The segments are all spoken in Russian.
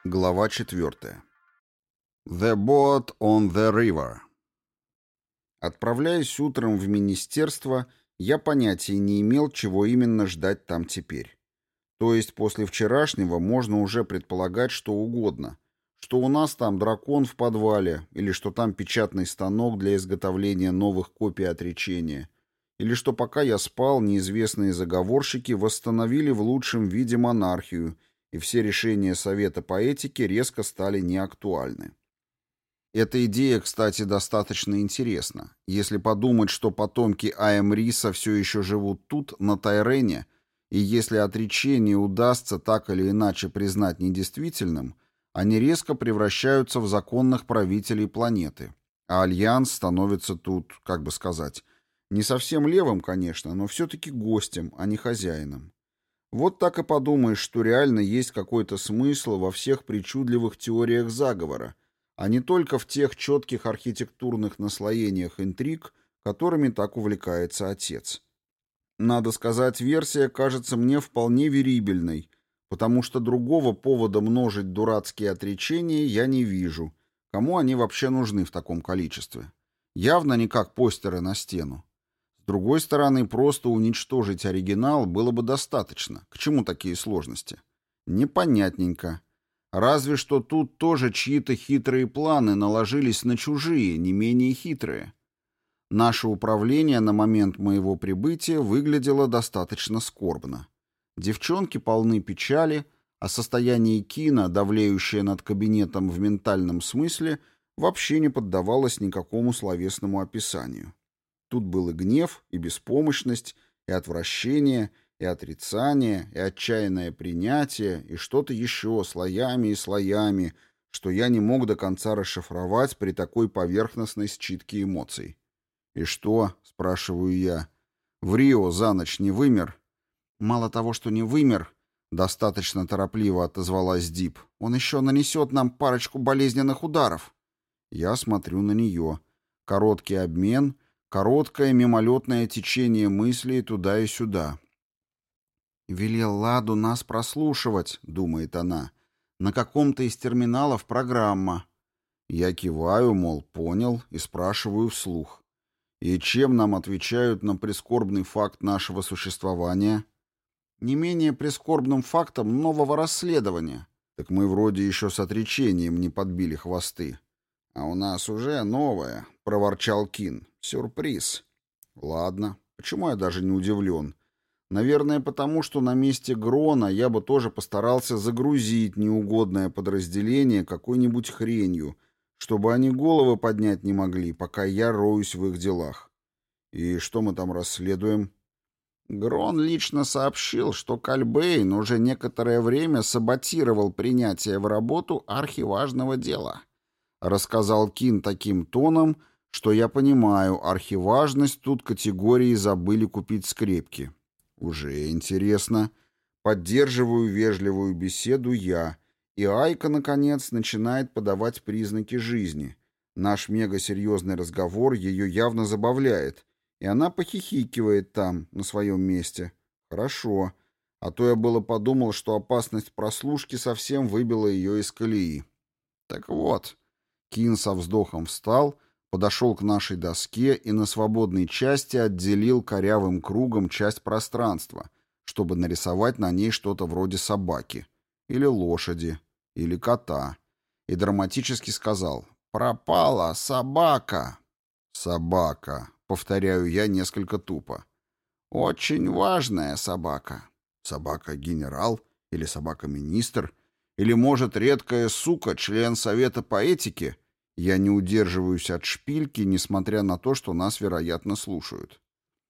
Глава 4. The boat on the river. Отправляясь утром в министерство, я понятия не имел, чего именно ждать там теперь. То есть после вчерашнего можно уже предполагать что угодно, что у нас там дракон в подвале, или что там печатный станок для изготовления новых копий отречения, или что пока я спал, неизвестные заговорщики восстановили в лучшем виде монархию, и все решения Совета по этике резко стали неактуальны. Эта идея, кстати, достаточно интересна. Если подумать, что потомки Аэмриса все еще живут тут, на Тайрене, и если отречение удастся так или иначе признать недействительным, они резко превращаются в законных правителей планеты, а Альянс становится тут, как бы сказать, не совсем левым, конечно, но все-таки гостем, а не хозяином. Вот так и подумаешь, что реально есть какой-то смысл во всех причудливых теориях заговора, а не только в тех четких архитектурных наслоениях интриг, которыми так увлекается отец. Надо сказать, версия кажется мне вполне верибельной, потому что другого повода множить дурацкие отречения я не вижу. Кому они вообще нужны в таком количестве? Явно не как постеры на стену. С другой стороны, просто уничтожить оригинал было бы достаточно. К чему такие сложности? Непонятненько. Разве что тут тоже чьи-то хитрые планы наложились на чужие, не менее хитрые. Наше управление на момент моего прибытия выглядело достаточно скорбно. Девчонки полны печали, а состояние Кина, давлеющее над кабинетом в ментальном смысле, вообще не поддавалось никакому словесному описанию. Тут был и гнев, и беспомощность, и отвращение, и отрицание, и отчаянное принятие, и что-то еще слоями и слоями, что я не мог до конца расшифровать при такой поверхностной считке эмоций. «И что?» — спрашиваю я. «В Рио за ночь не вымер?» «Мало того, что не вымер», — достаточно торопливо отозвалась Дип, «он еще нанесет нам парочку болезненных ударов». Я смотрю на нее. Короткий обмен, короткое мимолетное течение мыслей туда и сюда. «Велел Ладу нас прослушивать», — думает она. «На каком-то из терминалов программа». Я киваю, мол, понял, и спрашиваю вслух. «И чем нам отвечают на прискорбный факт нашего существования?» «Не менее прискорбным фактом нового расследования». «Так мы вроде еще с отречением не подбили хвосты». «А у нас уже новое», — проворчал Кин. «Сюрприз». «Ладно. Почему я даже не удивлен? Наверное, потому что на месте Грона я бы тоже постарался загрузить неугодное подразделение какой-нибудь хренью, чтобы они головы поднять не могли, пока я роюсь в их делах. И что мы там расследуем?» Грон лично сообщил, что Кальбейн уже некоторое время саботировал принятие в работу архиважного дела. Рассказал Кин таким тоном, что я понимаю, архиважность тут категории забыли купить скрепки. Уже интересно. Поддерживаю вежливую беседу я, и Айка, наконец, начинает подавать признаки жизни. Наш мегасерьезный разговор ее явно забавляет, и она похихикивает там, на своем месте. Хорошо, а то я было подумал, что опасность прослушки совсем выбила ее из колеи. Так вот, Кин со вздохом встал, подошел к нашей доске и на свободной части отделил корявым кругом часть пространства, чтобы нарисовать на ней что-то вроде собаки, или лошади, или кота, и драматически сказал «Пропала собака». «Собака», — повторяю я несколько тупо. «Очень важная собака». «Собака-генерал? Или собака-министр? Или, может, редкая сука, член Совета по этике?» Я не удерживаюсь от шпильки, несмотря на то, что нас, вероятно, слушают.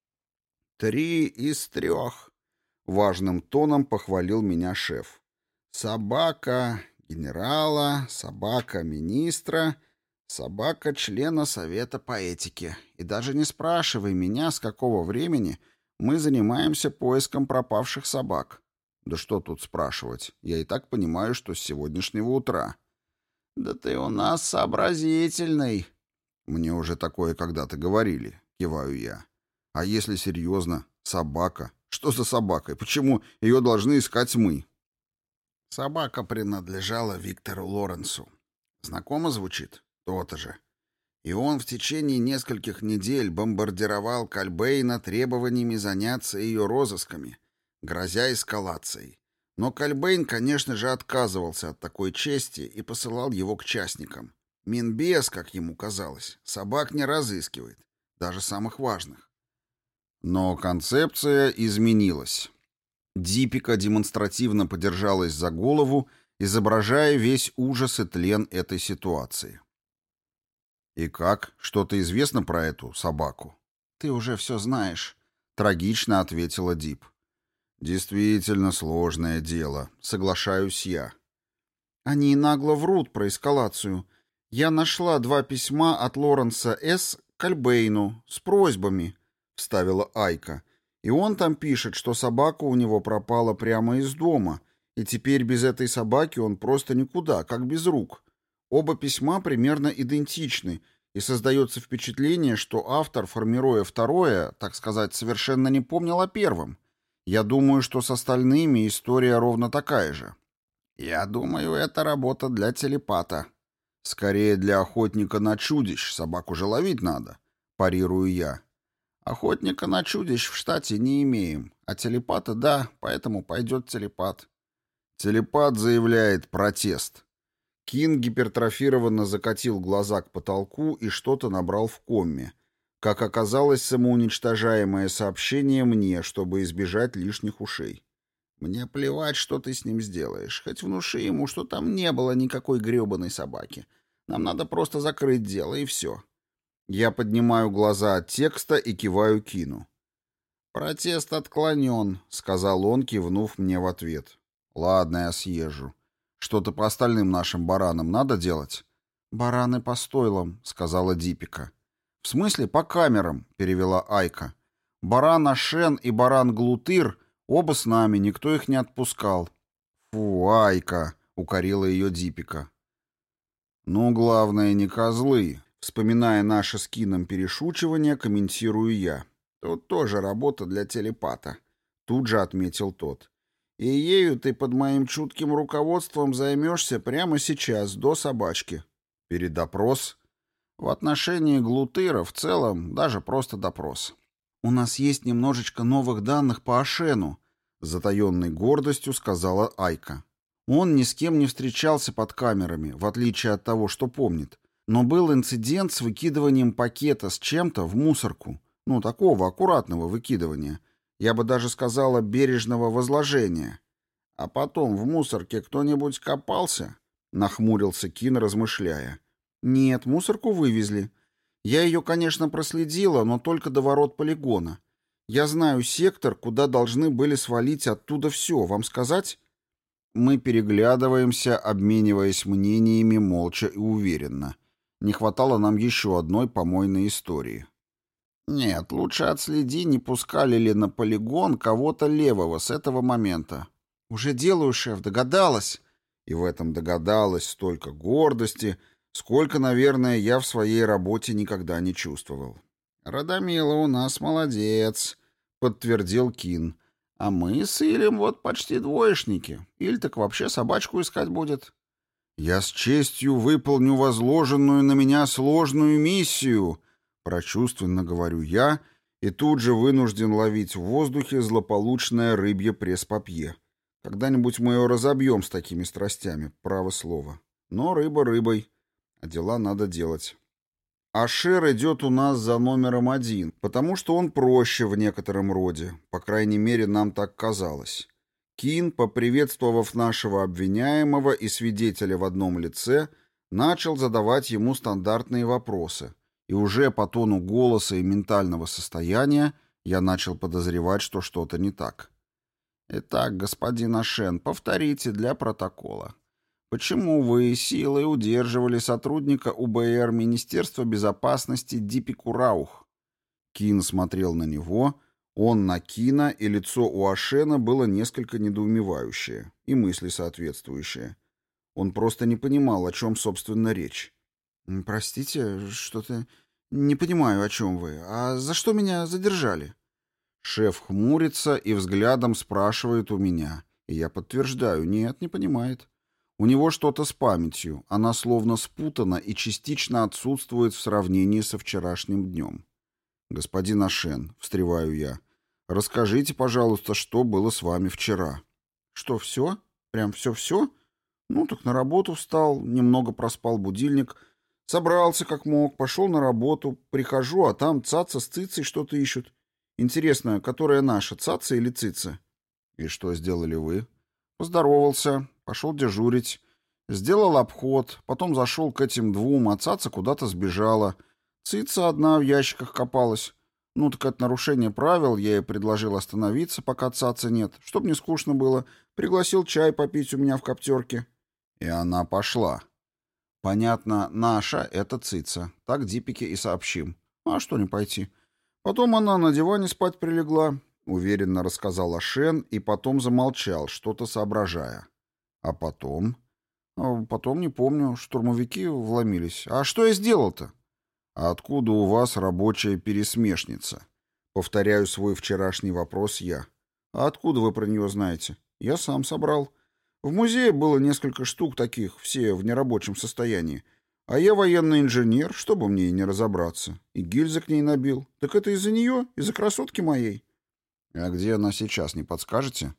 3 из 3. Важным тоном похвалил меня шеф. «Собака генерала, собака министра, собака члена Совета по этике. И даже не спрашивай меня, с какого времени мы занимаемся поиском пропавших собак». Да что тут спрашивать? Я и так понимаю, что с сегодняшнего утра. «Да ты у нас сообразительный». «Мне уже такое когда-то говорили», — киваю я. «А если серьезно? Собака? Что за собака? Почему ее должны искать мы?» Собака принадлежала Виктору Лоренсу. Знакомо звучит? То-то же. И он в течение нескольких недель бомбардировал Кальбейна требованиями заняться ее розысками, грозя эскалацией. Но Кальбейн, конечно же, отказывался от такой чести и посылал его к частникам. Минбес, как ему казалось, собак не разыскивает, даже самых важных. Но концепция изменилась. Дипика демонстративно подержалась за голову, изображая весь ужас и тлен этой ситуации. «И как? Что-то известно про эту собаку?» «Ты уже все знаешь», — трагично ответила Дип. «Действительно сложное дело, соглашаюсь я». «Они нагло врут про эскалацию. Я нашла 2 письма от Лоренса С. Кальбейну с просьбами», — вставила Айка. «И он там пишет, что собака у него пропала прямо из дома, и теперь без этой собаки он просто никуда, как без рук. Оба письма примерно идентичны, и создается впечатление, что автор, формируя второе, так сказать, совершенно не помнил о первом. Я думаю, что с остальными история ровно такая же». «Я думаю, это работа для телепата». «Скорее для охотника на чудищ, собаку же ловить надо», — парирую я. «Охотника на чудищ в штате не имеем, а телепата — да, поэтому пойдет телепат». Телепат заявляет протест. Кин гипертрофированно закатил глаза к потолку и что-то набрал в комме. Как оказалось, самоуничтожаемое сообщение мне, чтобы избежать лишних ушей. «Мне плевать, что ты с ним сделаешь. Хоть внуши ему, что там не было никакой гребаной собаки. Нам надо просто закрыть дело, и все». Я поднимаю глаза от текста и киваю Кину. «Протест отклонен», — сказал он, кивнув мне в ответ. «Ладно, я съезжу. Что-то по остальным нашим баранам надо делать?» «Бараны по стойлам», — сказала Дипика. «В смысле по камерам», — перевела Айка. «Баран Ашен и баран Глутыр оба с нами, никто их не отпускал». «Фу, Айка», — укорила ее Дипика. «Ну, главное, не козлы», — вспоминая наше с Кином перешучивание, комментирую я. «Тут тоже работа для телепата», — тут же отметил тот. «И ею ты под моим чутким руководством займешься прямо сейчас, до собачки». «Передопрос?» «В отношении Глутыра в целом даже просто допрос». «У нас есть немножечко новых данных по Ашену», — с затаенной гордостью сказала Айка. «Он ни с кем не встречался под камерами, в отличие от того, что помнит. Но был инцидент с выкидыванием пакета с чем-то в мусорку. Ну, такого аккуратного выкидывания. Я бы даже сказала, бережного возложения. А потом в мусорке кто-нибудь копался?» — нахмурился Кин, размышляя. «Нет, мусорку вывезли. Я ее, конечно, проследила, но только до ворот полигона. Я знаю сектор, куда должны были свалить оттуда все. Вам сказать?» Мы переглядываемся, обмениваясь мнениями молча и уверенно. Не хватало нам еще одной помойной истории. «Нет, лучше отследи, не пускали ли на полигон кого-то левого с этого момента». «Уже делаю, шеф, догадалась». И в этом догадалась столько гордости, сколько, наверное, я в своей работе никогда не чувствовал. «Радомила у нас молодец», — подтвердил Кин. «А мы с Илем вот почти двоечники. Иль так вообще собачку искать будет». «Я с честью выполню возложенную на меня сложную миссию», — прочувственно говорю я, и тут же вынужден ловить в воздухе злополучное рыбье пресс-папье. Когда-нибудь мы ее разобьем с такими страстями, право слово. Но рыба рыбой, а дела надо делать. Ашер идет у нас за номером 1, потому что он проще в некотором роде, по крайней мере, нам так казалось. Кин, поприветствовав нашего обвиняемого и свидетеля в одном лице, начал задавать ему стандартные вопросы, и уже по тону голоса и ментального состояния я начал подозревать, что что-то не так. «Итак, господин Ашен, повторите для протокола. Почему вы силой удерживали сотрудника УБР Министерства безопасности Дипику Раух?» Кин смотрел на него, он на Кина, и лицо у Ашена было несколько недоумевающее, и мысли соответствующие. Он просто не понимал, о чем, собственно, речь. «Простите, что-то не понимаю, о чем вы. А за что меня задержали?» Шеф хмурится и взглядом спрашивает у меня, И я подтверждаю, нет, не понимает. У него что-то с памятью, она словно спутана и частично отсутствует в сравнении со вчерашним днем. «Господин Ашен», — встреваю я, — «расскажите, пожалуйста, что было с вами вчера». «Что, все? Прям все-все? Ну, так на работу встал, немного проспал будильник, собрался как мог, пошел на работу, прихожу, а там цаца с цицей что-то ищут. Интересно, которая наша, цаца или цица?» «И что сделали вы?» «Поздоровался, пошел дежурить, сделал обход, потом зашел к этим двум, а цаца куда-то сбежала. Цица одна в ящиках копалась. Ну, так это нарушение правил, я ей предложил остановиться, пока цаца нет, чтобы не скучно было. Пригласил чай попить у меня в коптерке». И она пошла. Понятно, наша — это цица. Так Дипике и сообщим. А что не пойти? Потом она на диване спать прилегла, уверенно рассказал Ашен, и потом замолчал, что-то соображая. А потом? Потом, не помню, штурмовики вломились. А что я сделал-то? «А откуда у вас рабочая пересмешница?» Повторяю свой вчерашний вопрос я. «А откуда вы про нее знаете?» «Я сам собрал. В музее было несколько штук таких, все в нерабочем состоянии. А я военный инженер, чтобы мне и не разобраться. И гильзы к ней набил. Так это из-за нее, из-за красотки моей». «А где она сейчас, не подскажете?»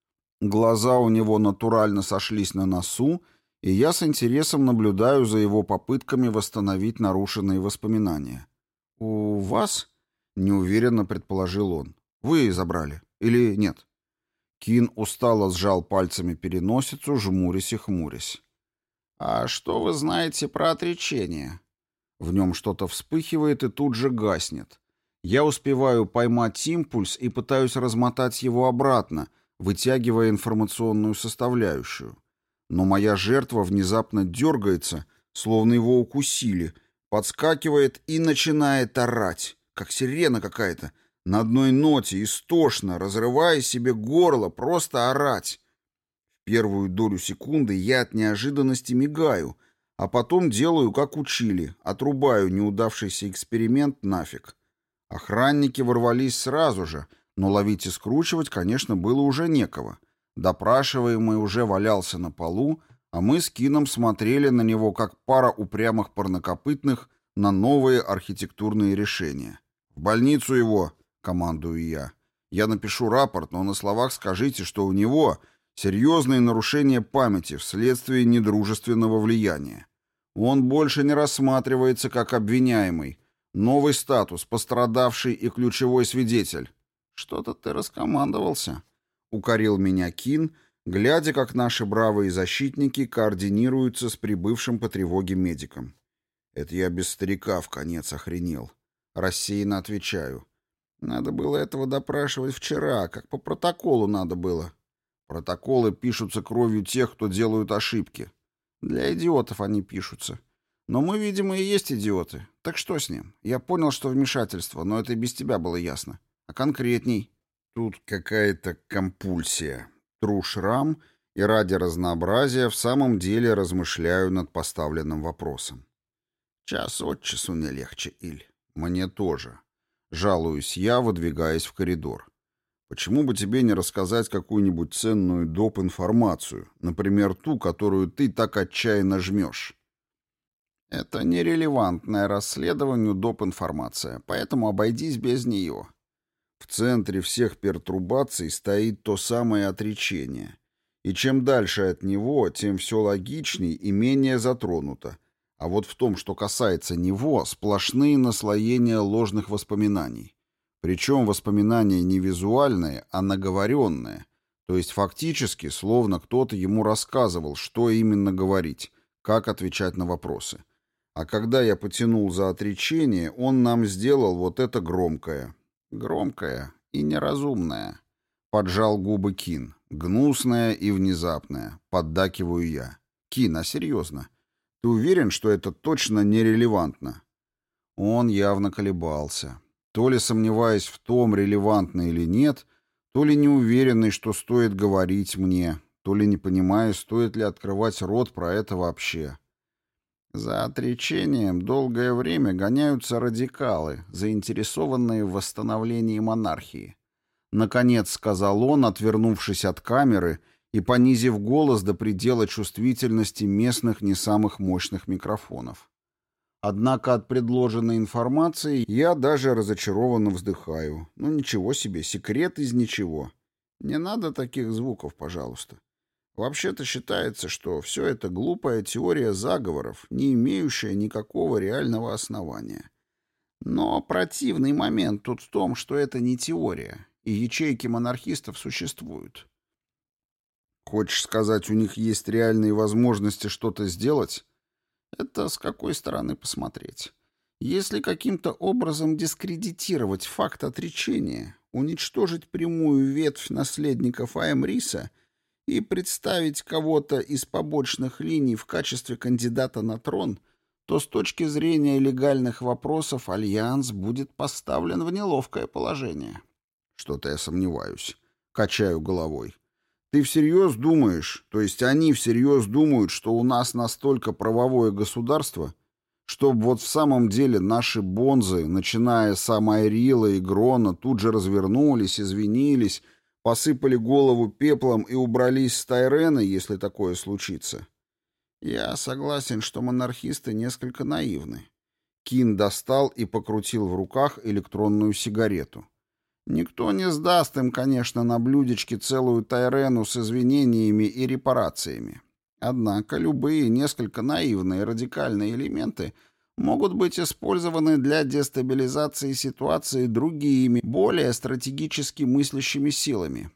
Глаза у него натурально сошлись на носу, и я с интересом наблюдаю за его попытками восстановить нарушенные воспоминания. «У вас?» — неуверенно предположил он. «Вы забрали? Или нет?» Кин устало сжал пальцами переносицу, жмурясь и хмурясь. «А что вы знаете про отречение?» В нем что-то вспыхивает и тут же гаснет. Я успеваю поймать импульс и пытаюсь размотать его обратно, вытягивая информационную составляющую. Но моя жертва внезапно дергается, словно его укусили, подскакивает и начинает орать, как сирена какая-то, на одной ноте, истошно, разрывая себе горло, просто орать. В первую долю секунды я от неожиданности мигаю, а потом делаю, как учили, отрубаю неудавшийся эксперимент нафиг. Охранники ворвались сразу же, но ловить и скручивать, конечно, было уже некого. Допрашиваемый уже валялся на полу, а мы с Кином смотрели на него, как пара упрямых парнокопытных, на новые архитектурные решения. «В больницу его!» — командую я. «Я напишу рапорт, но на словах скажите, что у него серьезные нарушения памяти вследствие недружественного влияния. Он больше не рассматривается как обвиняемый. Новый статус, пострадавший и ключевой свидетель». «Что-то ты раскомандовался», — укорил меня Кин, глядя, как наши бравые защитники координируются с прибывшим по тревоге медиком. «Это я без старика вконец охренел». Рассеянно отвечаю. «Надо было этого допрашивать вчера, как по протоколу надо было». «Протоколы пишутся кровью тех, кто делают ошибки. Для идиотов они пишутся. Но мы, видимо, и есть идиоты. Так что с ним? Я понял, что вмешательство, но это и без тебя было ясно. А конкретней?» Тут какая-то компульсия. Тру шрам и ради разнообразия в самом деле размышляю над поставленным вопросом. Час от часу не легче, Иль. Мне тоже. Жалуюсь я, выдвигаясь в коридор. Почему бы тебе не рассказать какую-нибудь ценную доп. Информацию, например, ту, которую ты так отчаянно жмешь? Это нерелевантное расследованию доп. Информация, поэтому обойдись без нее. В центре всех пертурбаций стоит то самое отречение. И чем дальше от него, тем все логичней и менее затронуто. А вот в том, что касается него, сплошные наслоения ложных воспоминаний. Причем воспоминания не визуальные, а наговоренные. То есть фактически, словно кто-то ему рассказывал, что именно говорить, как отвечать на вопросы. А когда я потянул за отречение, он нам сделал вот это громкое. Громкое и неразумное. Поджал губы Кин. Гнусное и внезапное. Поддакиваю я. Кин, а серьезно? Ты уверен, что это точно нерелевантно? Он явно колебался. То ли сомневаясь в том, релевантно или нет, то ли неуверенный, что стоит говорить мне, то ли не понимая, стоит ли открывать рот про это вообще. За отречением долгое время гоняются радикалы, заинтересованные в восстановлении монархии. Наконец сказал он, отвернувшись от камеры и понизив голос до предела чувствительности местных не самых мощных микрофонов. Однако от предложенной информации я даже разочарованно вздыхаю. Ну ничего себе, секрет из ничего. Не надо таких звуков, пожалуйста. Вообще-то считается, что все это глупая теория заговоров, не имеющая никакого реального основания. Но противный момент тут в том, что это не теория, и ячейки монархистов существуют. Хочешь сказать, у них есть реальные возможности что-то сделать? Это с какой стороны посмотреть? Если каким-то образом дискредитировать факт отречения, уничтожить прямую ветвь наследников Аймриса и представить кого-то из побочных линий в качестве кандидата на трон, то с точки зрения легальных вопросов Альянс будет поставлен в неловкое положение. Что-то я сомневаюсь. Качаю головой. Ты всерьез думаешь, то есть они всерьез думают, что у нас настолько правовое государство, чтобы вот в самом деле наши бонзы, начиная с Амайрила и Грона, тут же развернулись, извинились, посыпали голову пеплом и убрались с Тайрена, если такое случится? Я согласен, что монархисты несколько наивны. Кин достал и покрутил в руках электронную сигарету. Никто не сдаст им, конечно, на блюдечке целую Тайрену с извинениями и репарациями. Однако любые несколько наивные радикальные элементы могут быть использованы для дестабилизации ситуации другими, более стратегически мыслящими силами.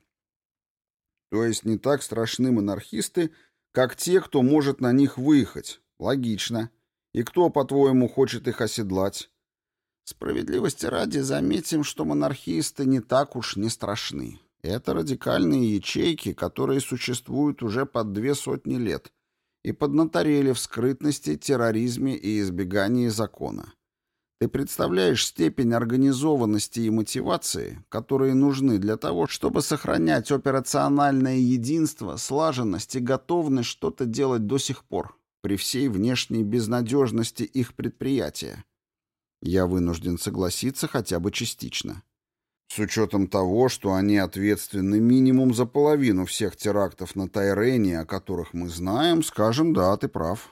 То есть не так страшны монархисты, как те, кто может на них выехать. Логично. И кто, по-твоему, хочет их оседлать? Справедливости ради заметим, что монархисты не так уж не страшны. Это радикальные ячейки, которые существуют уже под 200 лет и поднаторели в скрытности, терроризме и избегании закона. Ты представляешь степень организованности и мотивации, которые нужны для того, чтобы сохранять операциональное единство, слаженность и готовность что-то делать до сих пор, при всей внешней безнадежности их предприятия? Я вынужден согласиться хотя бы частично. С учетом того, что они ответственны минимум за половину всех терактов на Тайрене, о которых мы знаем, скажем, да, ты прав.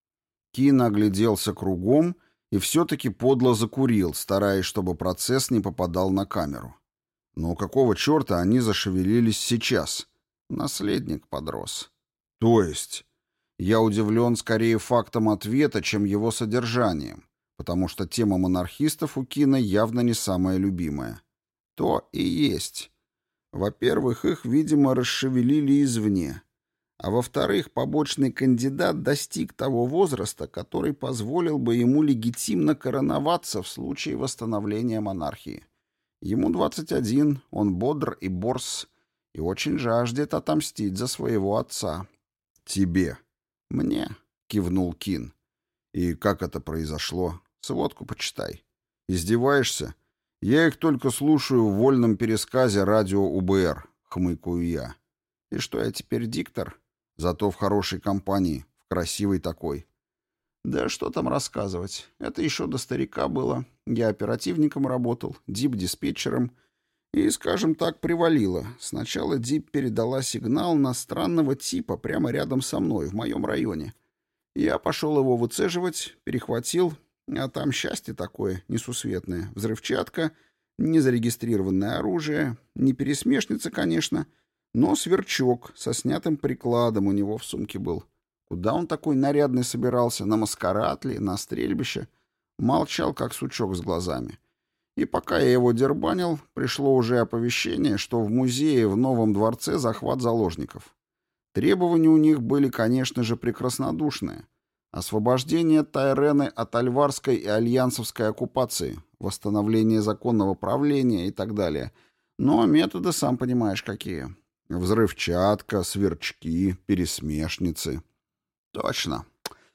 Кин огляделся кругом и все-таки подло закурил, стараясь, чтобы процесс не попадал на камеру. Но какого черта они зашевелились сейчас? Наследник подрос. То есть? Я удивлен скорее фактом ответа, чем его содержанием, потому что тема монархистов у Кина явно не самая любимая. То и есть. Во-первых, их, видимо, расшевелили извне. А во-вторых, побочный кандидат достиг того возраста, который позволил бы ему легитимно короноваться в случае восстановления монархии. Ему 21, он бодр и борс, и очень жаждет отомстить за своего отца. «Тебе». «Мне», — кивнул Кин. «И как это произошло? Сводку почитай». «Издеваешься? Я их только слушаю в вольном пересказе радио УБР», — хмыкаю я. «И что, я теперь диктор? Зато в хорошей компании, в красивой такой». «Да что там рассказывать? Это еще до старика было. Я оперативником работал, дип-диспетчером. И, скажем так, привалило. Сначала дип передала сигнал на странного типа прямо рядом со мной, в моем районе. Я пошел его выцеживать, перехватил, а там счастье такое, несусветное. Взрывчатка, незарегистрированное оружие, не пересмешница, конечно, но сверчок со снятым прикладом у него в сумке был. Куда он такой нарядный собирался? На маскарад ли? На стрельбище? Молчал, как сучок с глазами. И пока я его дербанил, пришло уже оповещение, что в музее в Новом дворце захват заложников. Требования у них были, конечно же, прекраснодушные. Освобождение Тайрены от альварской и альянсовской оккупации, восстановление законного правления и так далее. Но методы, сам понимаешь, какие. Взрывчатка, сверчки, пересмешницы. Точно.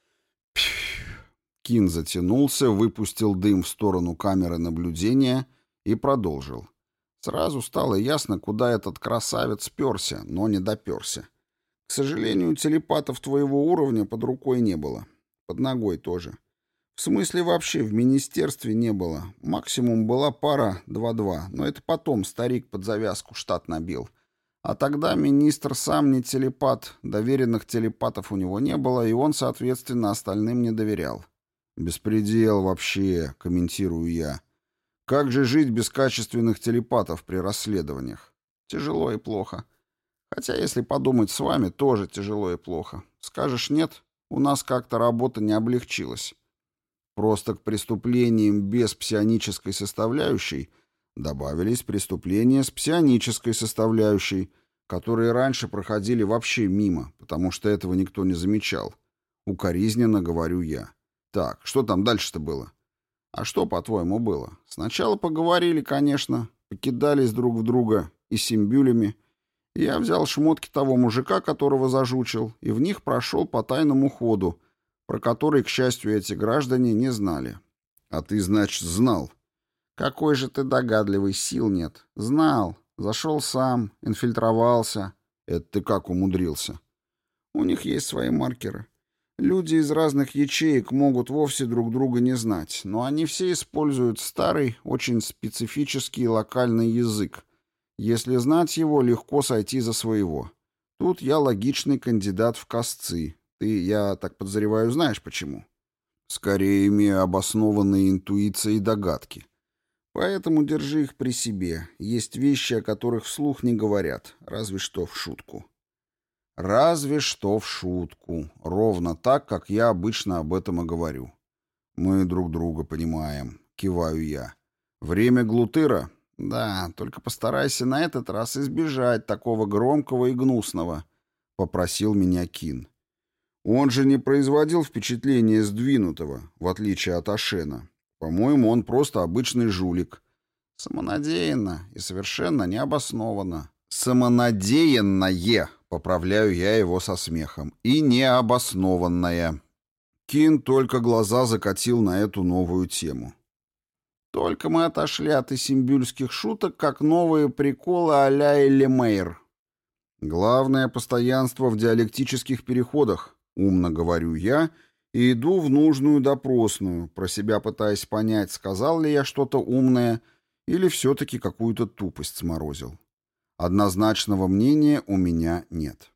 Кин затянулся, выпустил дым в сторону камеры наблюдения и продолжил. Сразу стало ясно, куда этот красавец перся, но не доперся. К сожалению, телепатов твоего уровня под рукой не было. Под ногой тоже. В смысле, вообще в министерстве не было. Максимум была пара 2-2, но это потом старик под завязку штат набил. А тогда министр сам не телепат, доверенных телепатов у него не было, и он, соответственно, остальным не доверял. «Беспредел вообще», — комментирую я. «Как же жить без качественных телепатов при расследованиях? Тяжело и плохо. Хотя, если подумать, с вами тоже тяжело и плохо. Скажешь нет, у нас как-то работа не облегчилась. Просто к преступлениям без псионической составляющей добавились преступления с псионической составляющей, которые раньше проходили вообще мимо, потому что этого никто не замечал. Укоризненно говорю я. Так, что там дальше-то было? А что, по-твоему, было? Сначала поговорили, конечно, покидались друг в друга и симбюлями. Я взял шмотки того мужика, которого зажучил, и в них прошел по тайному ходу, про который, к счастью, эти граждане не знали. А ты, значит, знал? Какой же ты догадливый, сил нет. Знал. Зашел сам, инфильтровался. Это ты как умудрился? У них есть свои маркеры. Люди из разных ячеек могут вовсе друг друга не знать, но они все используют старый, очень специфический локальный язык. Если знать его, легко сойти за своего. Тут я логичный кандидат в косцы. Ты, я так подозреваю, знаешь почему? Скорее имею обоснованные интуиции и догадки. Поэтому держи их при себе. Есть вещи, о которых вслух не говорят, разве что в шутку. Разве что в шутку. Ровно так, как я обычно об этом и говорю. Мы друг друга понимаем. Киваю я. Время глутыра? Да, только постарайся на этот раз избежать такого громкого и гнусного, попросил меня Кин. Он же не производил впечатления сдвинутого, в отличие от Ашена. По-моему, он просто обычный жулик. Самонадеянно и совершенно необоснованно. Самонадеянное, поправляю я его со смехом, и необоснованное. Кин только глаза закатил на эту новую тему. Только мы отошли от исимбюльских шуток, как новые приколы а-ля Элемейр. Главное постоянство в диалектических переходах, умно говорю я, и иду в нужную допросную, про себя пытаясь понять, сказал ли я что-то умное или все-таки какую-то тупость сморозил. Однозначного мнения у меня нет.